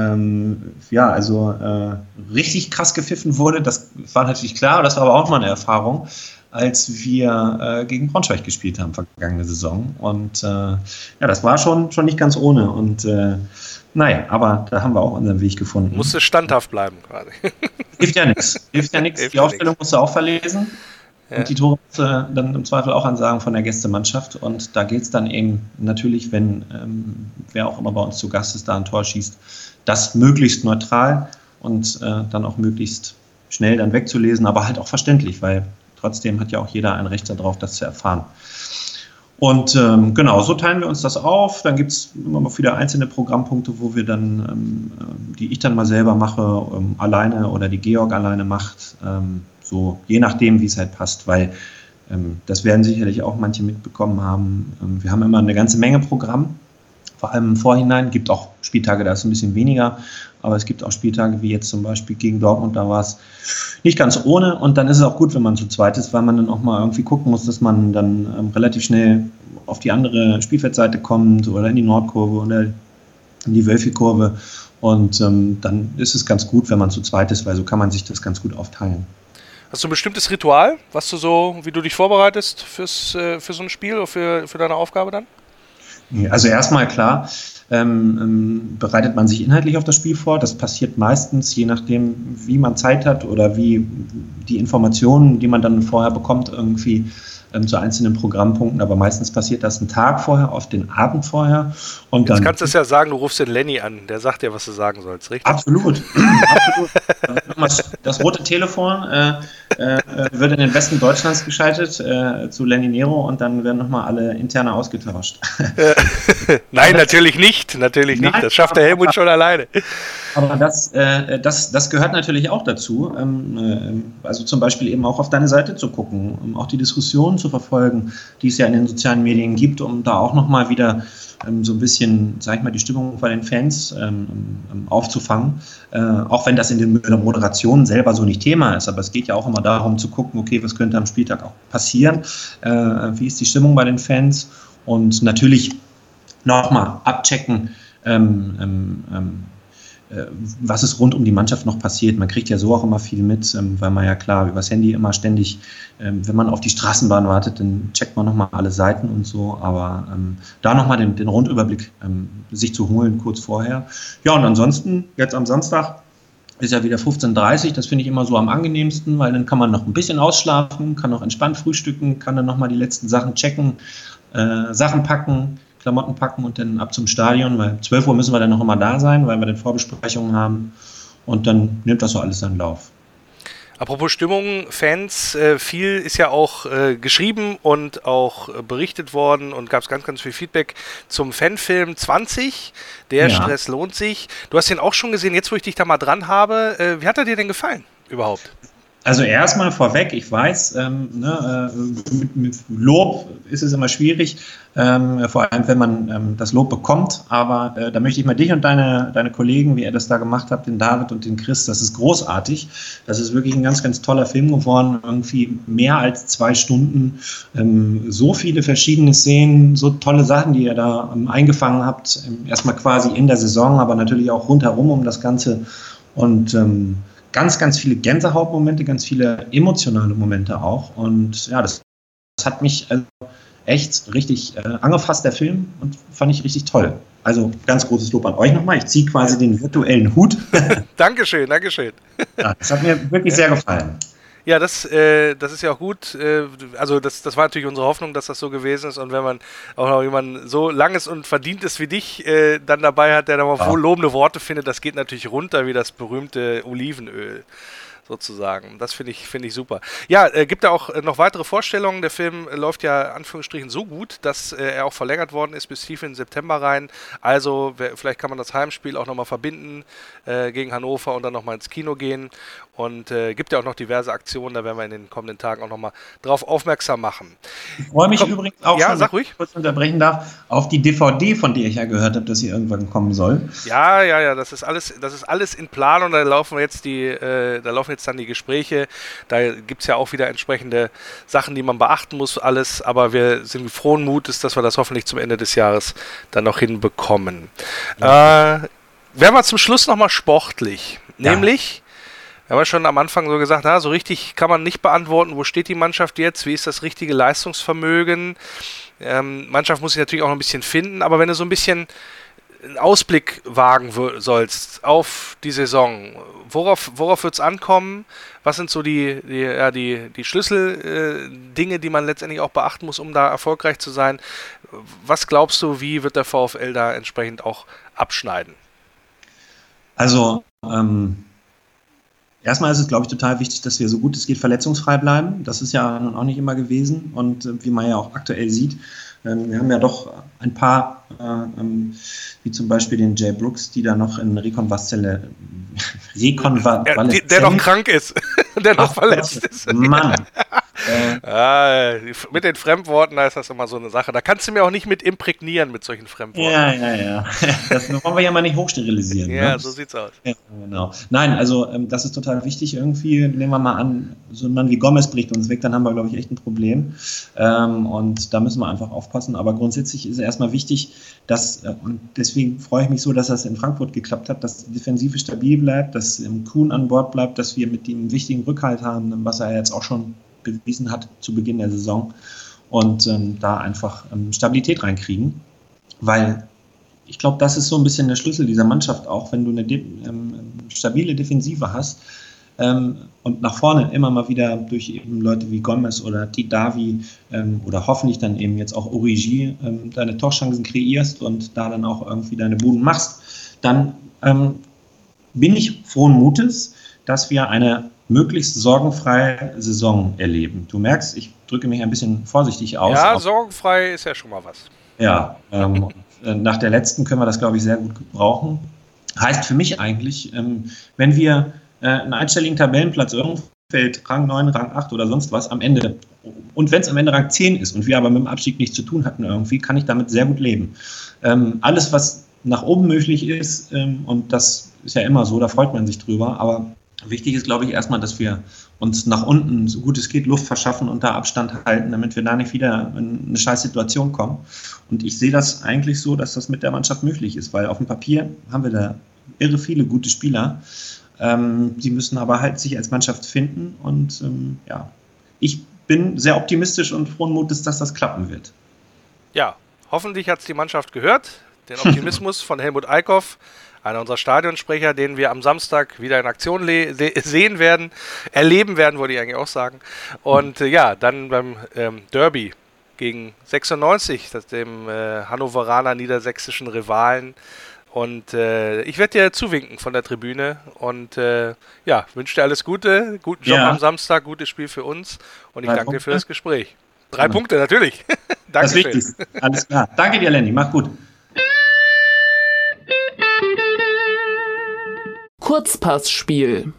Richtig krass gepfiffen wurde, das war natürlich klar, das war aber auch mal eine Erfahrung, als wir gegen Braunschweig gespielt haben vergangene Saison. Und das war schon nicht ganz ohne. Und aber da haben wir auch unseren Weg gefunden. Musste standhaft bleiben gerade. Hilft ja nichts. Die Aufstellung musst du auch verlesen. Ja. Und die Tore musst du dann im Zweifel auch ansagen von der Gästemannschaft. Und da geht es dann eben natürlich, wenn wer auch immer bei uns zu Gast ist, da ein Tor schießt, das möglichst neutral und dann auch möglichst schnell dann wegzulesen, aber halt auch verständlich, weil trotzdem hat ja auch jeder ein Recht darauf, das zu erfahren. Und so teilen wir uns das auf. Dann gibt es immer mal wieder einzelne Programmpunkte, wo wir dann, die ich dann mal selber mache, alleine oder die Georg alleine macht. So je nachdem, wie es halt passt, weil das werden sicherlich auch manche mitbekommen haben. Wir haben immer eine ganze Menge Programm, vor allem im Vorhinein. Gibt auch Spieltage, da ist ein bisschen weniger, aber es gibt auch Spieltage wie jetzt zum Beispiel gegen Dortmund, da war es nicht ganz ohne und dann ist es auch gut, wenn man zu zweit ist, weil man dann auch mal irgendwie gucken muss, dass man dann relativ schnell auf die andere Spielfeldseite kommt oder in die Nordkurve oder in die Wölfi-Kurve und dann ist es ganz gut, wenn man zu zweit ist, weil so kann man sich das ganz gut aufteilen. Hast du ein bestimmtes Ritual, wie du dich vorbereitest für so ein Spiel oder für deine Aufgabe dann? Also erstmal klar, bereitet man sich inhaltlich auf das Spiel vor. Das passiert meistens, je nachdem, wie man Zeit hat oder wie die Informationen, die man dann vorher bekommt, irgendwie zu einzelnen Programmpunkten. Aber meistens passiert das einen Tag vorher, oft den Abend vorher. Und jetzt dann kannst du es ja sagen, du rufst den Lenny an. Der sagt dir, was du sagen sollst, richtig? Absolut. Das rote Telefon wird in den Westen Deutschlands geschaltet zu Lenny Nero und dann werden nochmal alle interne ausgetauscht. Nein, natürlich nicht. Das schafft der Helmut schon alleine. Aber das gehört natürlich auch dazu. Also zum Beispiel eben auch auf deine Seite zu gucken, um auch die Diskussionen zu verfolgen, die es ja in den sozialen Medien gibt, um da auch nochmal wieder so ein bisschen, sag ich mal, die Stimmung bei den Fans aufzufangen. Auch wenn das in der Moderation selber so nicht Thema ist, aber es geht ja auch immer darum zu gucken, okay, was könnte am Spieltag auch passieren, wie ist die Stimmung bei den Fans und natürlich nochmal abchecken, was ist rund um die Mannschaft noch passiert. Man kriegt ja so auch immer viel mit, weil man ja klar übers Handy immer ständig, wenn man auf die Straßenbahn wartet, dann checkt man nochmal alle Seiten und so, aber da nochmal den Rundüberblick sich zu holen kurz vorher. Ja, und ansonsten, jetzt am Samstag ist ja wieder 15:30 Uhr, das finde ich immer so am angenehmsten, weil dann kann man noch ein bisschen ausschlafen, kann noch entspannt frühstücken, kann dann nochmal die letzten Sachen checken, Sachen packen, Klamotten packen und dann ab zum Stadion, weil 12 Uhr müssen wir dann noch immer da sein, weil wir dann Vorbesprechungen haben und dann nimmt das so alles seinen Lauf. Apropos Stimmung, Fans, viel ist ja auch geschrieben und auch berichtet worden und gab es ganz, ganz viel Feedback zum Fanfilm 20, Der Stress lohnt sich. Du hast den auch schon gesehen, jetzt wo ich dich da mal dran habe, wie hat er dir denn gefallen überhaupt? Also erstmal vorweg, ich weiß, mit Lob ist es immer schwierig, vor allem wenn man das Lob bekommt, aber da möchte ich mal dich und deine Kollegen, wie ihr das da gemacht habt, den David und den Chris, das ist großartig. Das ist wirklich ein ganz, ganz toller Film geworden, irgendwie mehr als 2 Stunden, so viele verschiedene Szenen, so tolle Sachen, die ihr da eingefangen habt, erstmal quasi in der Saison, aber natürlich auch rundherum um das Ganze und ganz, ganz viele Gänsehautmomente, ganz viele emotionale Momente auch. Und ja, das hat mich echt richtig angefasst, der Film, und fand ich richtig toll. Also ganz großes Lob an euch nochmal. Ich ziehe quasi den virtuellen Hut. Dankeschön. Ja, das hat mir wirklich sehr gefallen. Ja, das ist ja auch gut. Also das war natürlich unsere Hoffnung, dass das so gewesen ist. Und wenn man auch noch jemanden so langes und verdientes wie dich dann dabei hat, der da mal wohl lobende Worte findet, das geht natürlich runter wie das berühmte Olivenöl sozusagen. Das finde ich super. Ja, gibt da auch noch weitere Vorstellungen. Der Film läuft ja Anführungsstrichen so gut, dass er auch verlängert worden ist bis tief in den September rein. Also vielleicht kann man das Heimspiel auch nochmal verbinden gegen Hannover und dann nochmal ins Kino gehen. Und gibt ja auch noch diverse Aktionen, da werden wir in den kommenden Tagen auch nochmal drauf aufmerksam machen. Ich freue mich übrigens auch, ja, schon, sag ruhig, kurz unterbrechen darf, auf die DVD, von der ich ja gehört habe, dass sie irgendwann kommen soll. Ja, das ist alles in Planung. Da laufen jetzt dann die Gespräche. Da gibt es ja auch wieder entsprechende Sachen, die man beachten muss, alles. Aber wir sind frohen Mutes, dass wir das hoffentlich zum Ende des Jahres dann noch hinbekommen. Ja. Werden wir zum Schluss nochmal sportlich. Ja. Nämlich, wir haben ja schon am Anfang so gesagt, so richtig kann man nicht beantworten, wo steht die Mannschaft jetzt, wie ist das richtige Leistungsvermögen. Mannschaft muss sich natürlich auch noch ein bisschen finden, aber wenn du so ein bisschen einen Ausblick wagen sollst auf die Saison, worauf wird es ankommen? Was sind so die Schlüsseldinge, die man letztendlich auch beachten muss, um da erfolgreich zu sein? Was glaubst du, wie wird der VfL da entsprechend auch abschneiden? Also, erstmal ist es, glaube ich, total wichtig, dass wir so gut es geht verletzungsfrei bleiben. Das ist ja nun auch nicht immer gewesen. Und wie man ja auch aktuell sieht, wir haben ja doch ein paar, wie zum Beispiel den Jay Brooks, die da noch in Rekonvaleszenz. Der noch krank ist, der noch verletzt ist. Mann, Mit den Fremdworten, da ist das immer so eine Sache. Da kannst du mir auch nicht mit imprägnieren mit solchen Fremdworten. Ja. Das wollen wir ja mal nicht hochsterilisieren. Ja, ne? So sieht's aus. Ja, genau. Nein, also das ist total wichtig irgendwie. Nehmen wir mal an, so ein Mann wie Gomez bricht uns weg, dann haben wir, glaube ich, echt ein Problem. Und da müssen wir einfach aufpassen. Aber grundsätzlich ist erstmal wichtig, dass, und deswegen freue ich mich so, dass das in Frankfurt geklappt hat, dass die Defensive stabil bleibt, dass Kuhn an Bord bleibt, dass wir mit ihm wichtigen Rückhalt haben, was er jetzt auch schon bewiesen hat zu Beginn der Saison und da einfach Stabilität reinkriegen, weil ich glaube, das ist so ein bisschen der Schlüssel dieser Mannschaft auch, wenn du eine stabile Defensive hast und nach vorne immer mal wieder durch eben Leute wie Gomez oder Didavi oder hoffentlich dann eben jetzt auch Origi deine Torchancen kreierst und da dann auch irgendwie deine Buden machst, dann bin ich frohen Mutes, dass wir eine möglichst sorgenfreie Saison erleben. Du merkst, ich drücke mich ein bisschen vorsichtig aus. Ja, sorgenfrei ist ja schon mal was. Ja, nach der letzten können wir das, glaube ich, sehr gut gebrauchen. Heißt für mich eigentlich, wenn wir einen einstelligen Tabellenplatz irgendwo fällt, Rang 9, Rang 8 oder sonst was am Ende, und wenn es am Ende Rang 10 ist und wir aber mit dem Abstieg nichts zu tun hatten irgendwie, kann ich damit sehr gut leben. Alles, was nach oben möglich ist, und das ist ja immer so, da freut man sich drüber, aber wichtig ist, glaube ich, erstmal, dass wir uns nach unten, so gut es geht, Luft verschaffen und da Abstand halten, damit wir da nicht wieder in eine scheiß Situation kommen. Und ich sehe das eigentlich so, dass das mit der Mannschaft möglich ist, weil auf dem Papier haben wir da irre viele gute Spieler. Die müssen aber halt sich als Mannschaft finden und ich bin sehr optimistisch und frohen Mutes, dass das klappen wird. Ja, hoffentlich hat es die Mannschaft gehört. Den Optimismus von Helmut Eickhoff, einer unserer Stadionsprecher, den wir am Samstag wieder in Aktion sehen werden, erleben werden, wollte ich eigentlich auch sagen. Und dann beim Derby gegen 96, dem Hannoveraner niedersächsischen Rivalen. Und ich werde dir zuwinken von der Tribüne und wünsche dir alles Gute, guten Job am Samstag, gutes Spiel für uns und ich danke dir für das Gespräch. 3 Punkte, natürlich. Danke. Das Wichtigste. Alles klar. Danke dir, Lenny. Mach gut. Kurzpassspiel.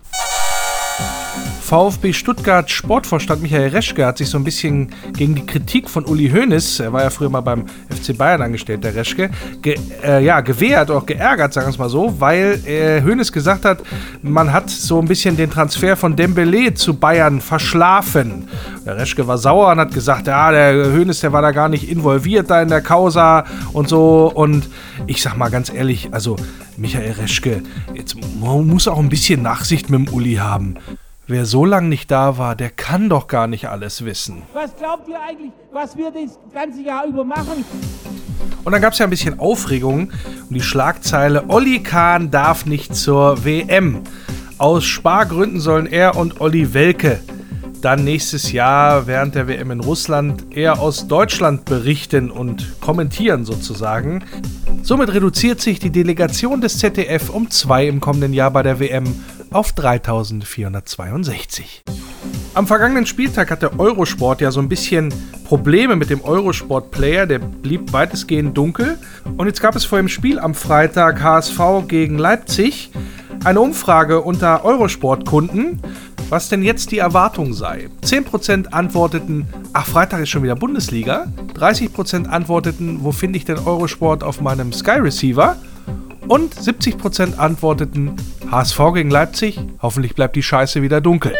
VfB Stuttgart Sportvorstand Michael Reschke hat sich so ein bisschen gegen die Kritik von Uli Hoeneß, er war ja früher mal beim FC Bayern angestellt, der Reschke, gewehrt, auch geärgert, sagen wir es mal so, weil Hoeneß gesagt hat, man hat so ein bisschen den Transfer von Dembélé zu Bayern verschlafen. Der Reschke war sauer und hat gesagt, ja, der Hoeneß, der war da gar nicht involviert da in der Causa und so, und ich sag mal ganz ehrlich, also Michael Reschke, jetzt muss auch ein bisschen Nachsicht mit dem Uli haben. Wer so lange nicht da war, der kann doch gar nicht alles wissen. Was glaubt ihr eigentlich, was wir das ganze Jahr über machen? Und dann gab es ja ein bisschen Aufregung um die Schlagzeile, Olli Kahn darf nicht zur WM. Aus Spargründen sollen er und Olli Welke dann nächstes Jahr während der WM in Russland eher aus Deutschland berichten und kommentieren sozusagen. Somit reduziert sich die Delegation des ZDF um 2 im kommenden Jahr bei der WM auf 3.462. Am vergangenen Spieltag hat der Eurosport ja so ein bisschen Probleme mit dem Eurosport-Player, der blieb weitestgehend dunkel. Und jetzt gab es vor dem Spiel am Freitag HSV gegen Leipzig eine Umfrage unter Eurosport-Kunden, was denn jetzt die Erwartung sei. 10% antworteten, ach, Freitag ist schon wieder Bundesliga. 30% antworteten, wo finde ich denn Eurosport auf meinem Sky Receiver? Und 70% antworteten, HSV gegen Leipzig, hoffentlich bleibt die Scheiße wieder dunkel.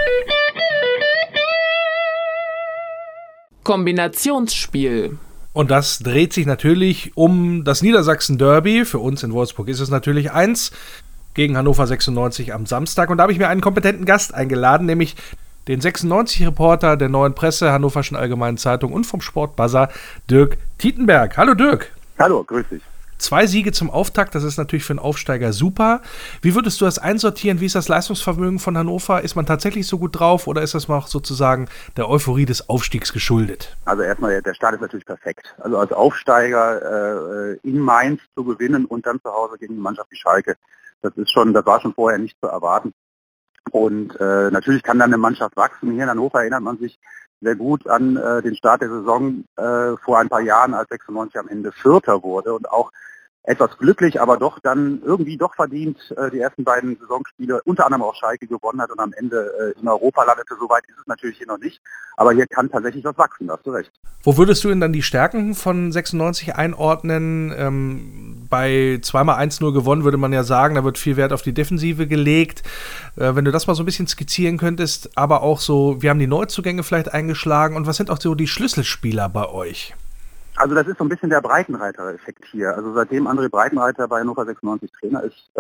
Kombinationsspiel. Und das dreht sich natürlich um das Niedersachsen-Derby. Für uns in Wolfsburg ist es natürlich 1 gegen Hannover 96 am Samstag. Und da habe ich mir einen kompetenten Gast eingeladen, nämlich den 96-Reporter der Neuen Presse, Hannoverschen Allgemeinen Zeitung und vom Sportbuzzer, Dirk Tietenberg. Hallo Dirk. Hallo, grüß dich. 2 Siege zum Auftakt, das ist natürlich für einen Aufsteiger super. Wie würdest du das einsortieren? Wie ist das Leistungsvermögen von Hannover? Ist man tatsächlich so gut drauf oder ist das noch sozusagen der Euphorie des Aufstiegs geschuldet? Also erstmal, der Start ist natürlich perfekt. Also als Aufsteiger in Mainz zu gewinnen und dann zu Hause gegen die Mannschaft wie Schalke, das war schon vorher nicht zu erwarten. Und natürlich kann dann eine Mannschaft wachsen. Hier in Hannover erinnert man sich sehr gut an den Start der Saison vor ein paar Jahren, als 96 am Ende Vierter wurde und auch etwas glücklich, aber doch dann irgendwie doch verdient die ersten beiden Saisonspiele, unter anderem auch Schalke gewonnen hat und am Ende in Europa landete. Soweit ist es natürlich hier noch nicht, aber hier kann tatsächlich was wachsen, da hast du recht. Wo würdest du denn dann die Stärken von 96 einordnen? Bei zweimal 1-0 gewonnen würde man ja sagen, da wird viel Wert auf die Defensive gelegt. Wenn du das mal so ein bisschen skizzieren könntest, aber auch so, wir haben die Neuzugänge vielleicht eingeschlagen und was sind auch so die Schlüsselspieler bei euch? Also das ist so ein bisschen der Breitenreiter-Effekt hier. Also seitdem André Breitenreiter bei Hannover 96 Trainer ist,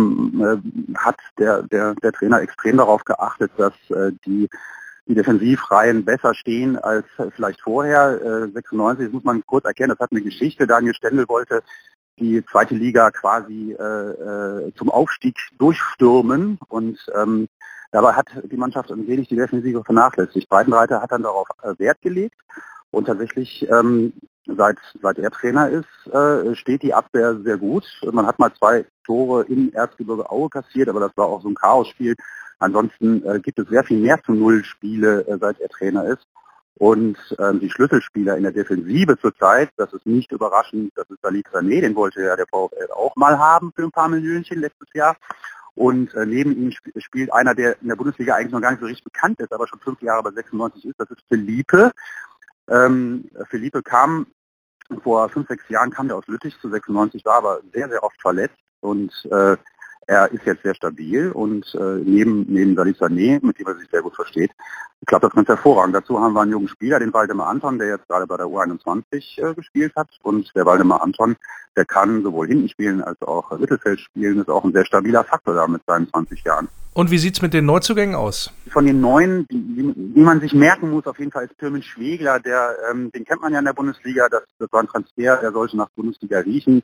hat der Trainer extrem darauf geachtet, dass die Defensivreihen besser stehen als vielleicht vorher. 96, das muss man kurz erkennen, das hat eine Geschichte. Daniel Stendel wollte die zweite Liga quasi zum Aufstieg durchstürmen und dabei hat die Mannschaft ein wenig die Defensive vernachlässigt. Breitenreiter hat dann darauf Wert gelegt und tatsächlich seit er Trainer ist, steht die Abwehr sehr gut. Man hat mal 2 Tore in Erzgebirge Aue kassiert, aber das war auch so ein Chaosspiel. Ansonsten gibt es sehr viel mehr zu Null Spiele, seit er Trainer ist. Und die Schlüsselspieler in der Defensive zurzeit, das ist nicht überraschend, das ist Walid Sané, den wollte ja der VfL auch mal haben für ein paar Millionchen letztes Jahr. Und neben ihm spielt einer, der in der Bundesliga eigentlich noch gar nicht so richtig bekannt ist, aber schon 5 Jahre bei 96 ist, das ist Felipe. Felipe kam vor 5, 6 Jahren kam der aus Lüttich zu 96, war aber sehr, sehr oft verletzt und er ist jetzt sehr stabil und neben Walid Sané, mit dem er sich sehr gut versteht, klappt das ganz hervorragend. Dazu haben wir einen jungen Spieler, den Waldemar Anton, der jetzt gerade bei der U21 gespielt hat und der Waldemar Anton, der kann sowohl hinten spielen als auch Mittelfeld spielen, ist auch ein sehr stabiler Faktor da mit seinen 20 Jahren. Und wie sieht's mit den Neuzugängen aus? Von den Neuen, die man sich merken muss, auf jeden Fall ist Pirmin Schwegler, den kennt man ja in der Bundesliga, das war ein Transfer, der sollte nach Bundesliga riechen.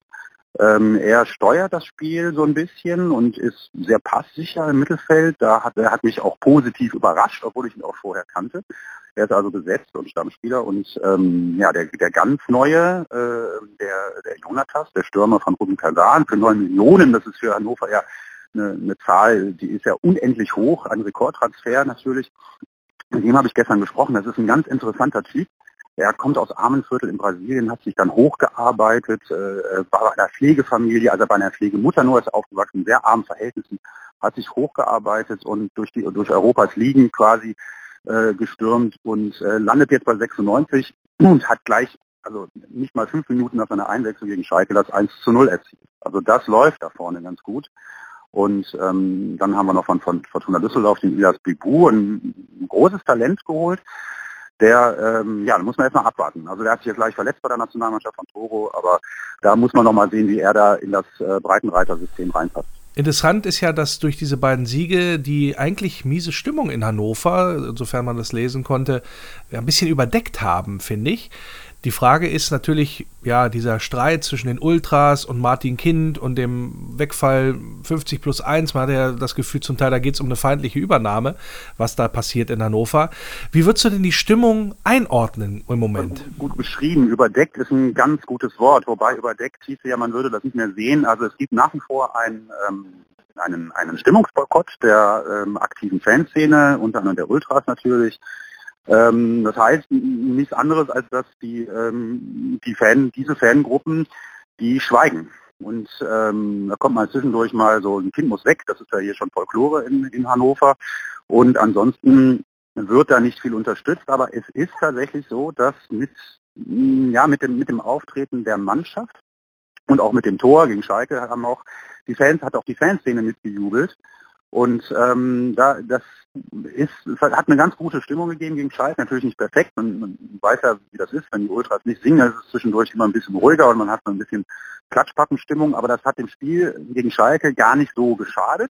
Er steuert das Spiel so ein bisschen und ist sehr passsicher im Mittelfeld. Er hat mich auch positiv überrascht, obwohl ich ihn auch vorher kannte. Er ist also besetzt und Stammspieler und der ganz neue, der Jonatas, der Stürmer von Rubin Kazan für 9 Millionen, das ist für Hannover ja eine Zahl, die ist ja unendlich hoch, ein Rekordtransfer natürlich. Mit ihm habe ich gestern gesprochen, das ist ein ganz interessanter Typ. Er kommt aus Armenviertel in Brasilien, hat sich dann hochgearbeitet, war bei einer Pflegefamilie, also bei einer Pflegemutter nur, ist aufgewachsen, in sehr armen Verhältnissen, hat sich hochgearbeitet und durch Europas Ligen quasi gestürmt und landet jetzt bei 96 und hat gleich, also nicht mal 5 Minuten nach seiner Einwechslung gegen Schalke, das 1-0 erzielt. Also das läuft da vorne ganz gut. Und dann haben wir noch von Fortuna Düsseldorf den Ilas Bibu, ein großes Talent geholt. Da muss man erst mal abwarten. Also der hat sich ja gleich verletzt bei der Nationalmannschaft von Toro, aber da muss man noch mal sehen, wie er da in das Breitenreiter-System reinpasst. Interessant ist ja, dass durch diese beiden Siege die eigentlich miese Stimmung in Hannover, sofern man das lesen konnte, ein bisschen überdeckt haben, finde ich. Die Frage ist natürlich, ja, dieser Streit zwischen den Ultras und Martin Kind und dem Wegfall 50+1, man hat ja das Gefühl zum Teil, da geht es um eine feindliche Übernahme, was da passiert in Hannover. Wie würdest du denn die Stimmung einordnen im Moment? Gut beschrieben, überdeckt ist ein ganz gutes Wort, wobei überdeckt hieße ja, man würde das nicht mehr sehen. Also es gibt nach wie vor einen Stimmungsboykott der aktiven Fanszene, unter anderem der Ultras natürlich. Das heißt nichts anderes, als dass diese Fangruppen, die schweigen. Und da kommt mal zwischendurch mal so, ein Kind muss weg, das ist ja hier schon Folklore in Hannover. Und ansonsten wird da nicht viel unterstützt, aber es ist tatsächlich so, dass mit dem Auftreten der Mannschaft und auch mit dem Tor gegen Schalke hat auch die Fanszene mitgejubelt. Und das hat eine ganz gute Stimmung gegeben gegen Schalke, natürlich nicht perfekt, man weiß ja, wie das ist, wenn die Ultras nicht singen, ist es zwischendurch immer ein bisschen ruhiger und man hat so ein bisschen Klatschpappenstimmung, aber das hat dem Spiel gegen Schalke gar nicht so geschadet.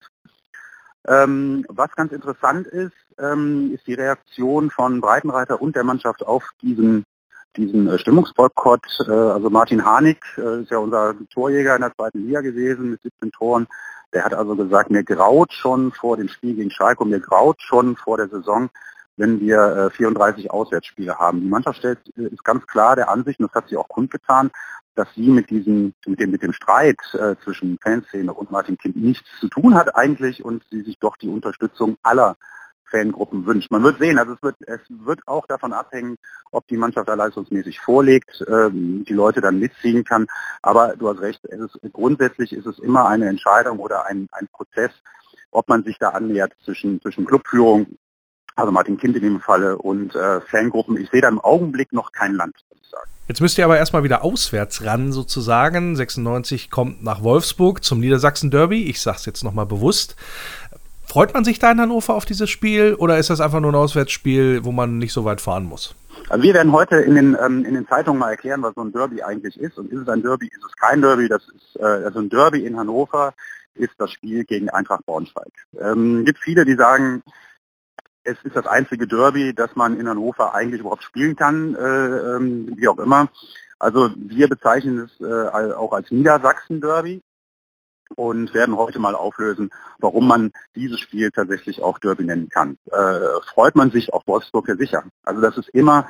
Was ganz interessant ist die Reaktion von Breitenreiter und der Mannschaft auf diesen Stimmungsboykott. Also Martin Harnik ist ja unser Torjäger in der 2. Liga gewesen mit 17 Toren. Der hat also gesagt, mir graut schon vor dem Spiel gegen Schalke und mir graut schon vor der Saison, wenn wir 34 Auswärtsspiele haben. Die Mannschaft ist ganz klar der Ansicht, und das hat sie auch kundgetan, dass sie mit dem Streit zwischen Fanszene und Martin Kind nichts zu tun hat eigentlich und sie sich doch die Unterstützung aller Fangruppen wünscht. Man wird sehen, also es wird auch davon abhängen, ob die Mannschaft da leistungsmäßig vorlegt, die Leute dann mitziehen kann. Aber du hast recht, grundsätzlich ist es immer eine Entscheidung oder ein Prozess, ob man sich da annähert zwischen Clubführung, also Martin Kind in dem Falle, und Fangruppen. Ich sehe da im Augenblick noch kein Land, muss ich sagen. Jetzt müsst ihr aber erstmal wieder auswärts ran sozusagen. 96 kommt nach Wolfsburg zum Niedersachsen-Derby. Ich sage es jetzt nochmal bewusst. Freut man sich da in Hannover auf dieses Spiel oder ist das einfach nur ein Auswärtsspiel, wo man nicht so weit fahren muss? Also wir werden heute in den Zeitungen mal erklären, was so ein Derby eigentlich ist. Und ist es ein Derby, ist es kein Derby? Das ist also ein Derby in Hannover ist das Spiel gegen Eintracht Braunschweig. Gibt viele, die sagen, es ist das einzige Derby, das man in Hannover eigentlich überhaupt spielen kann, wie auch immer. Also wir bezeichnen es auch als Niedersachsen-Derby und werden heute mal auflösen, warum man dieses Spiel tatsächlich auch Derby nennen kann. Freut man sich auf Wolfsburg ja sicher. Also das ist immer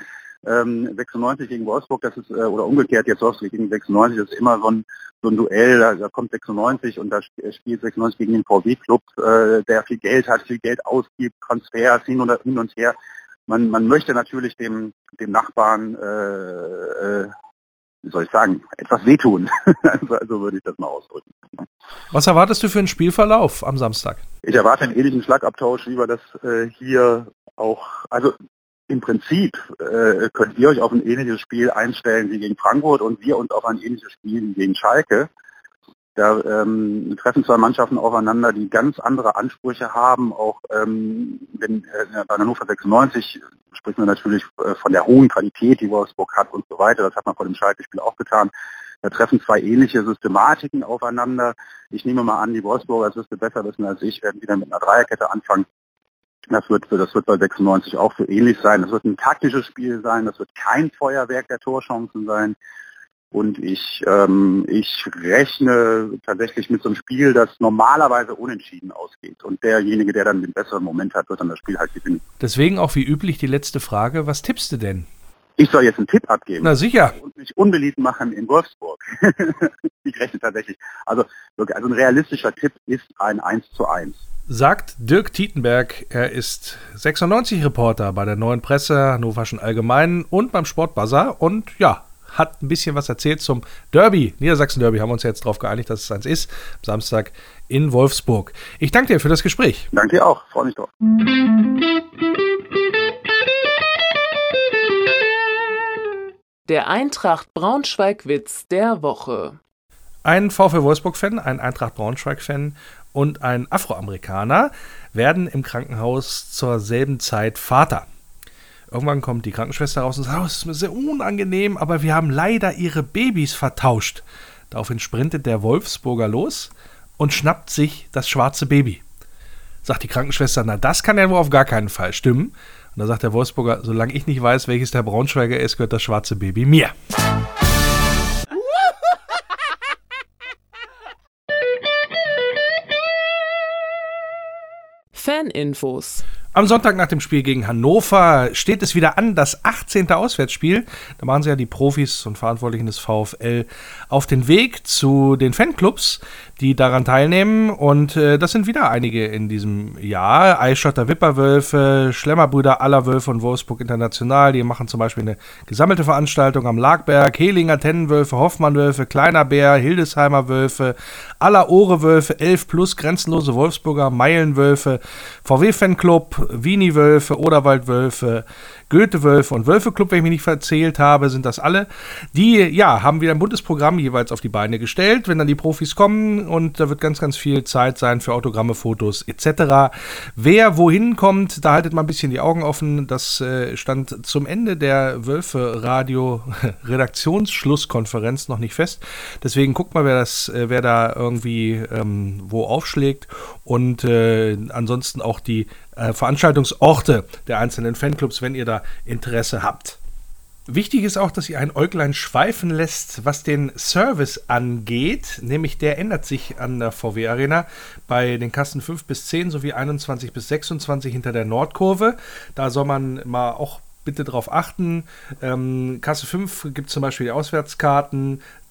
96 gegen Wolfsburg, das ist oder umgekehrt jetzt Wolfsburg gegen 96, das ist immer so ein Duell, da kommt 96 und da spielt 96 gegen den VW-Club, der viel Geld hat, viel Geld ausgibt, Transfers hin und her. Man möchte natürlich dem Nachbarn, wie soll ich sagen, etwas wehtun. Also würde ich das mal ausdrücken. Was erwartest du für einen Spielverlauf am Samstag? Ich erwarte einen ähnlichen Schlagabtausch, wie wir das hier auch, also im Prinzip könnt ihr euch auf ein ähnliches Spiel einstellen wie gegen Frankfurt und wir uns auf ein ähnliches Spiel wie gegen Schalke. Da treffen zwei Mannschaften aufeinander, die ganz andere Ansprüche haben. Auch bei Hannover 96 spricht man natürlich von der hohen Qualität, die Wolfsburg hat und so weiter. Das hat man vor dem Schalke-Spiel auch getan. Da treffen zwei ähnliche Systematiken aufeinander. Ich nehme mal an, die Wolfsburger, das wirst du besser wissen als ich, werden wieder mit einer Dreierkette anfangen. Das wird bei 96 auch so ähnlich sein. Das wird ein taktisches Spiel sein. Das wird kein Feuerwerk der Torchancen sein. Und ich rechne tatsächlich mit so einem Spiel, das normalerweise unentschieden ausgeht. Und derjenige, der dann den besseren Moment hat, wird dann das Spiel halt gewinnen. Deswegen auch wie üblich die letzte Frage. Was tippst du denn? Ich soll jetzt einen Tipp abgeben. Na sicher. Und mich unbeliebt machen in Wolfsburg. Ich rechne tatsächlich. Also ein realistischer Tipp ist ein 1:1. Sagt Dirk Tietenberg, er ist 96-Reporter bei der Neuen Presse, Hannoverschen Allgemeinen und beim Sportbuzzer und ja, hat ein bisschen was erzählt zum Derby, Niedersachsen-Derby, haben wir uns jetzt darauf geeinigt, dass es eins ist, am Samstag in Wolfsburg. Ich danke dir für das Gespräch. Danke dir auch, freue mich drauf. Der Eintracht Braunschweig-Witz der Woche. Ein VfL Wolfsburg-Fan, ein Eintracht Braunschweig-Fan und ein Afroamerikaner werden im Krankenhaus zur selben Zeit Vater. Irgendwann kommt die Krankenschwester raus und sagt, es ist mir sehr unangenehm, aber wir haben leider ihre Babys vertauscht. Daraufhin sprintet der Wolfsburger los und schnappt sich das schwarze Baby. Sagt die Krankenschwester, na das kann ja wohl auf gar keinen Fall stimmen. Und da sagt der Wolfsburger, solange ich nicht weiß, welches der Braunschweiger ist, gehört das schwarze Baby mir. Faninfos. Am Sonntag nach dem Spiel gegen Hannover steht es wieder an, das 18. Auswärtsspiel. Da machen sie ja die Profis und Verantwortlichen des VfL auf den Weg zu den Fanclubs, die daran teilnehmen. Und das sind wieder einige in diesem Jahr. Eischotter Wipperwölfe, Schlemmerbrüder aller Wölfe und Wolfsburg International. Die machen zum Beispiel eine gesammelte Veranstaltung am Lagberg. Helinger Tennenwölfe, Hoffmannwölfe, Kleiner Bär, Hildesheimer Wölfe, aller Ohre Wölfe, 11+ grenzenlose Wolfsburger, Meilenwölfe, VW-Fanclub, Wini-Wölfe, Oderwald-Wölfe, Goethe-Wölfe und Wölfe-Club, wenn ich mich nicht verzählt habe, sind das alle. Die, ja, haben wieder ein buntes Programm jeweils auf die Beine gestellt, wenn dann die Profis kommen und da wird ganz, ganz viel Zeit sein für Autogramme, Fotos etc. Wer wohin kommt, da haltet mal ein bisschen die Augen offen. Das stand zum Ende der Wölfe-Radio-Redaktionsschlusskonferenz noch nicht fest. Deswegen guckt mal, wer da irgendwie wo aufschlägt und ansonsten auch die Veranstaltungsorte der einzelnen Fanclubs, wenn ihr da Interesse habt. Wichtig ist auch, dass ihr ein Äuglein schweifen lässt, was den Service angeht, nämlich der ändert sich an der VW Arena bei den Kassen 5 bis 10 sowie 21 bis 26 hinter der Nordkurve. Da soll man mal auch bitte drauf achten. Kasse 5 gibt zum Beispiel die Auswärtskarten.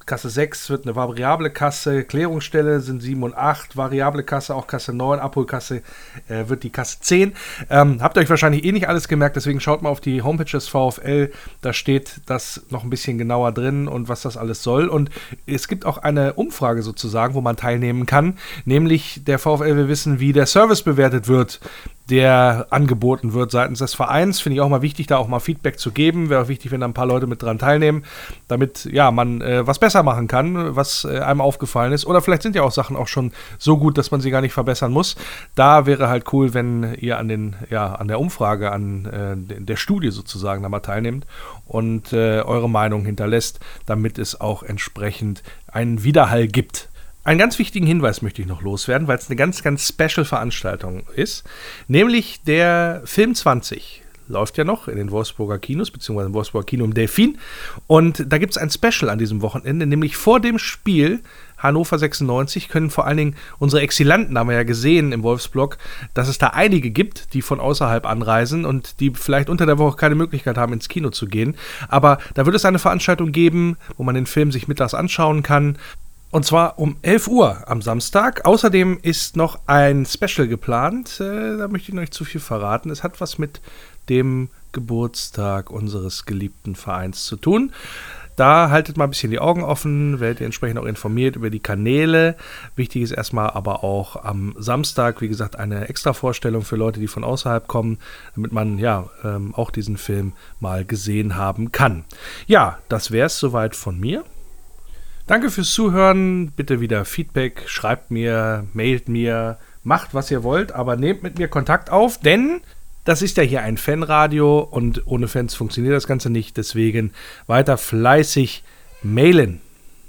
Kasse 6 wird eine variable Kasse, Klärungsstelle sind 7 und 8, variable Kasse auch Kasse 9, Abholkasse wird die Kasse 10. Habt ihr euch wahrscheinlich nicht alles gemerkt, deswegen schaut mal auf die Homepage des VfL, da steht das noch ein bisschen genauer drin und was das alles soll. Und es gibt auch eine Umfrage sozusagen, wo man teilnehmen kann, nämlich der VfL will wissen, wie der Service bewertet wird, der angeboten wird seitens des Vereins. Finde ich auch mal wichtig, da auch mal Feedback zu geben. Wäre auch wichtig, wenn da ein paar Leute mit dran teilnehmen, damit ja man was besser machen kann, was einem aufgefallen ist. Oder vielleicht sind ja auch Sachen auch schon so gut, dass man sie gar nicht verbessern muss. Da wäre halt cool, wenn ihr an der Umfrage, an der Studie sozusagen da mal teilnehmt und eure Meinung hinterlässt, damit es auch entsprechend einen Widerhall gibt. Einen ganz wichtigen Hinweis möchte ich noch loswerden, weil es eine ganz, ganz Special-Veranstaltung ist. Nämlich der Film 20 läuft ja noch in den Wolfsburger Kinos, beziehungsweise im Wolfsburger Kino im Delfin. Und da gibt es ein Special an diesem Wochenende, nämlich vor dem Spiel Hannover 96 können vor allen Dingen unsere Exilanten, haben wir ja gesehen im Wolfsblog, dass es da einige gibt, die von außerhalb anreisen und die vielleicht unter der Woche keine Möglichkeit haben, ins Kino zu gehen. Aber da wird es eine Veranstaltung geben, wo man den Film sich mittags anschauen kann. Und zwar um 11 Uhr am Samstag. Außerdem ist noch ein Special geplant. Da möchte ich noch nicht zu viel verraten. Es hat was mit dem Geburtstag unseres geliebten Vereins zu tun. Da haltet mal ein bisschen die Augen offen, werdet ihr entsprechend auch informiert über die Kanäle. Wichtig ist erstmal aber auch am Samstag, wie gesagt, eine extra Vorstellung für Leute, die von außerhalb kommen, damit man auch diesen Film mal gesehen haben kann. Ja, das wäre es soweit von mir. Danke fürs Zuhören, bitte wieder Feedback, schreibt mir, mailt mir, macht was ihr wollt, aber nehmt mit mir Kontakt auf, denn das ist ja hier ein Fanradio und ohne Fans funktioniert das Ganze nicht, deswegen weiter fleißig mailen.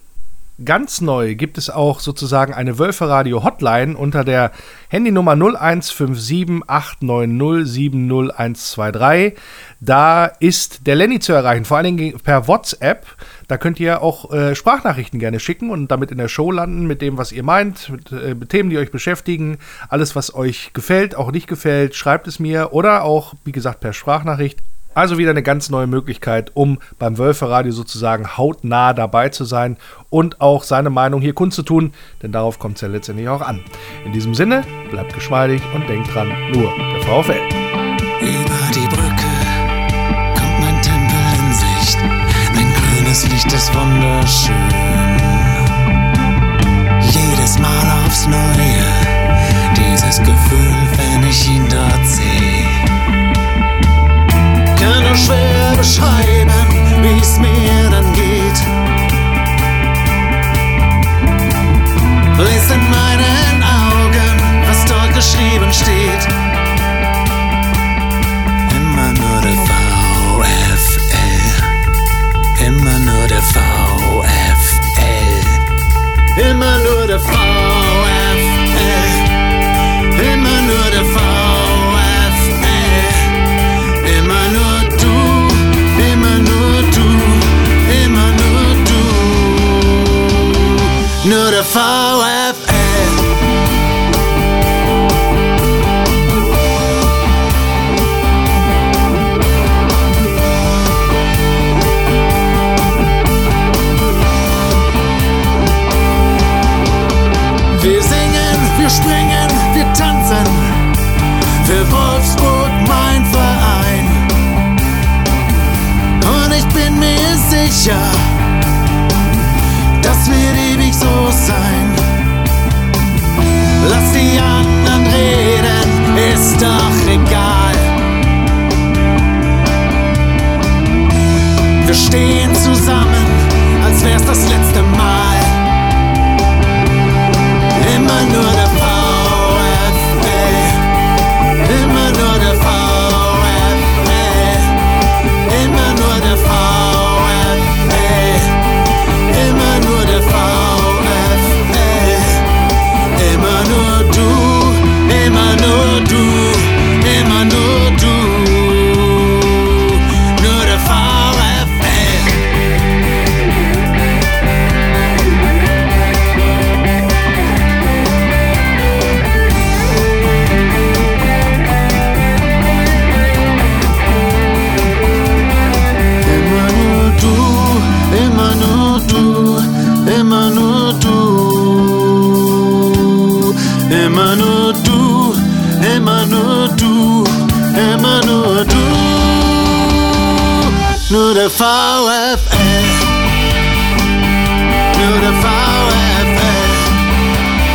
Ganz neu gibt es auch sozusagen eine Wölferadio-Hotline unter der Handynummer 0157 890 70123. Da ist der Lenny zu erreichen, vor allen Dingen per WhatsApp. Da könnt ihr auch Sprachnachrichten gerne schicken und damit in der Show landen mit dem, was ihr meint, mit Themen, die euch beschäftigen. Alles, was euch gefällt, auch nicht gefällt, schreibt es mir oder auch, wie gesagt, per Sprachnachricht. Also wieder eine ganz neue Möglichkeit, um beim Wölferadio sozusagen hautnah dabei zu sein und auch seine Meinung hier kundzutun, denn darauf kommt es ja letztendlich auch an. In diesem Sinne, bleibt geschmeidig und denkt dran, nur der VfL. Über die Brücke kommt mein Tempel in Sicht, ein grünes Licht ist wunderschön. Jedes Mal aufs Neue, dieses Gefühl, wenn ich ihn dort sehe. Kann nur schwer beschreiben, wie es mir dann geht. Lies in meinen Augen, was dort geschrieben steht. Immer nur der VfL, immer nur der VfL, immer nur der VfL, immer nur der VfL. Immer nur du, immer nur du, immer nur du. Nur der VfL. Wir singen, wir springen, wir tanzen. Für Wolfsburg mein Verein. Und ich bin mir sicher, das wird ewig so sein. Lass die anderen reden, ist doch egal. Wir stehen zusammen, als wär's das letzte Mal. Immer nur der VfL, immer nur der VfL, immer nur der VfL, immer nur der VfL, immer nur du, immer nur du, immer nur du, nur der VfL. der VfL. Nur der VfL.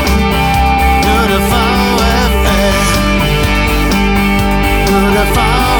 Nur der VfL. Nur der VfL.